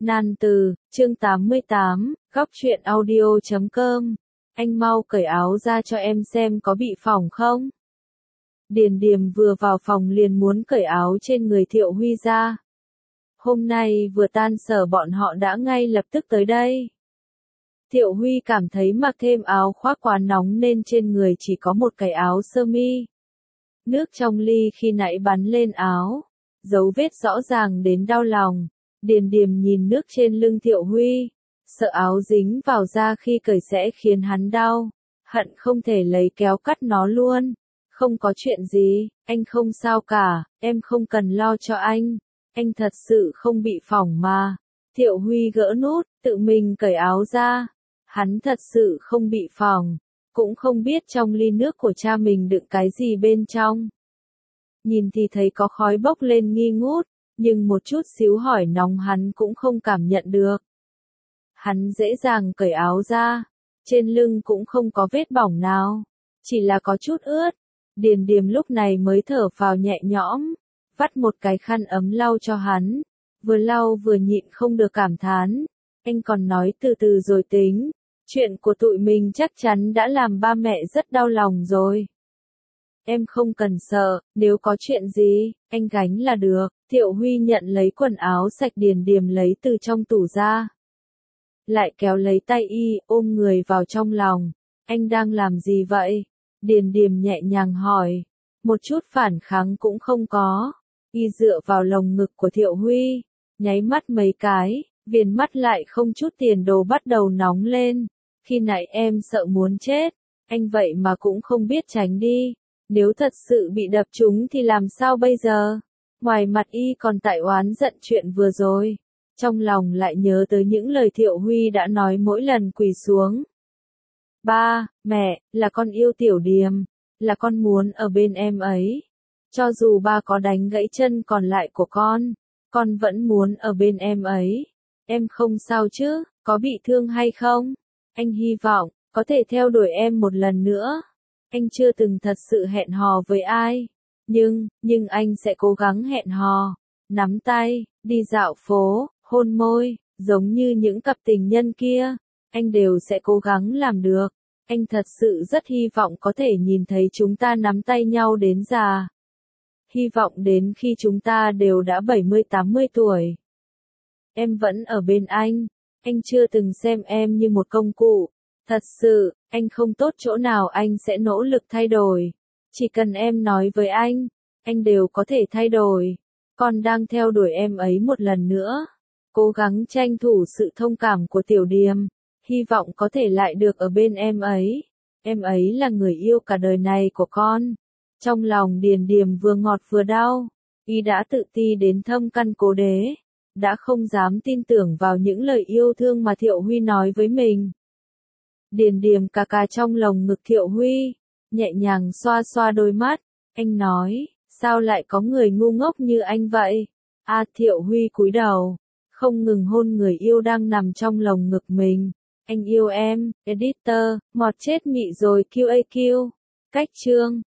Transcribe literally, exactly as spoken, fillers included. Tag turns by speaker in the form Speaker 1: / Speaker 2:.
Speaker 1: Nan từ, chương tám mươi tám, góc truyện audio chấm com. Anh mau cởi áo ra cho em xem có bị phỏng không? Điền Điềm vừa vào phòng liền muốn cởi áo trên người Thiệu Huy ra. Hôm nay vừa tan sở bọn họ đã ngay lập tức tới đây. Thiệu Huy cảm thấy mặc thêm áo khoác quá nóng nên trên người chỉ có một cái áo sơ mi. Nước trong ly khi nãy bắn lên áo, dấu vết rõ ràng đến đau lòng. Điền Điềm nhìn nước trên lưng Thiệu Huy, sợ áo dính vào da khi cởi sẽ khiến hắn đau, hận không thể lấy kéo cắt nó luôn. Không có chuyện gì, anh không sao cả, em không cần lo cho anh, anh thật sự không bị phỏng mà. Thiệu Huy gỡ nút, tự mình cởi áo ra, hắn thật sự không bị phỏng, cũng không biết trong ly nước của cha mình đựng cái gì bên trong. Nhìn thì thấy có khói bốc lên nghi ngút, nhưng một chút xíu hỏi nóng hắn cũng không cảm nhận được. Hắn dễ dàng cởi áo ra, trên lưng cũng không có vết bỏng nào, chỉ là có chút ướt. Điền Điềm lúc này mới thở phào nhẹ nhõm, vắt một cái khăn ấm lau cho hắn, vừa lau vừa nhịn không được cảm thán, anh còn nói từ từ rồi tính, chuyện của tụi mình chắc chắn đã làm ba mẹ rất đau lòng rồi. Em không cần sợ, nếu có chuyện gì, anh gánh là được. Thiệu Huy nhận lấy quần áo sạch Điền Điềm lấy từ trong tủ ra. Lại kéo lấy tay y, ôm người vào trong lòng. Anh đang làm gì vậy? Điền Điềm nhẹ nhàng hỏi. Một chút phản kháng cũng không có. Y dựa vào lồng ngực của Thiệu Huy, nháy mắt mấy cái, viền mắt lại không chút tiền đồ bắt đầu nóng lên. Khi nãy em sợ muốn chết, anh vậy mà cũng không biết tránh đi. Nếu thật sự bị đập trúng thì làm sao bây giờ? Ngoài mặt y còn tại oán giận chuyện vừa rồi, trong lòng lại nhớ tới những lời Thiệu Huy đã nói mỗi lần quỳ xuống. Ba, mẹ, là con yêu Tiểu Điềm, là con muốn ở bên em ấy. Cho dù ba có đánh gãy chân còn lại của con, con vẫn muốn ở bên em ấy. Em không sao chứ, có bị thương hay không? Anh hy vọng, có thể theo đuổi em một lần nữa. Anh chưa từng thật sự hẹn hò với ai. Nhưng, nhưng anh sẽ cố gắng hẹn hò, nắm tay, đi dạo phố, hôn môi, giống như những cặp tình nhân kia. Anh đều sẽ cố gắng làm được. Anh thật sự rất hy vọng có thể nhìn thấy chúng ta nắm tay nhau đến già. Hy vọng đến khi chúng ta đều đã bảy mươi tám mươi tuổi. Em vẫn ở bên anh. Anh chưa từng xem em như một công cụ. Thật sự, anh không tốt chỗ nào anh sẽ nỗ lực thay đổi. Chỉ cần em nói với anh, anh đều có thể thay đổi. Con đang theo đuổi em ấy một lần nữa. Cố gắng tranh thủ sự thông cảm của Tiểu Điềm. Hy vọng có thể lại được ở bên em ấy. Em ấy là người yêu cả đời này của con. Trong lòng Điền Điềm vừa ngọt vừa đau. Y đã tự ti đến thâm căn cố đế. Đã không dám tin tưởng vào những lời yêu thương mà Thiệu Huy nói với mình. Điền Điềm cà cà trong lồng ngực Thiệu Huy, nhẹ nhàng xoa xoa đôi mắt. Anh nói, sao lại có người ngu ngốc như anh vậy? À, Thiệu Huy cúi đầu, không ngừng hôn người yêu đang nằm trong lồng ngực mình. Anh yêu em, editor, mọt chết mị rồi quy a quy. Cách chương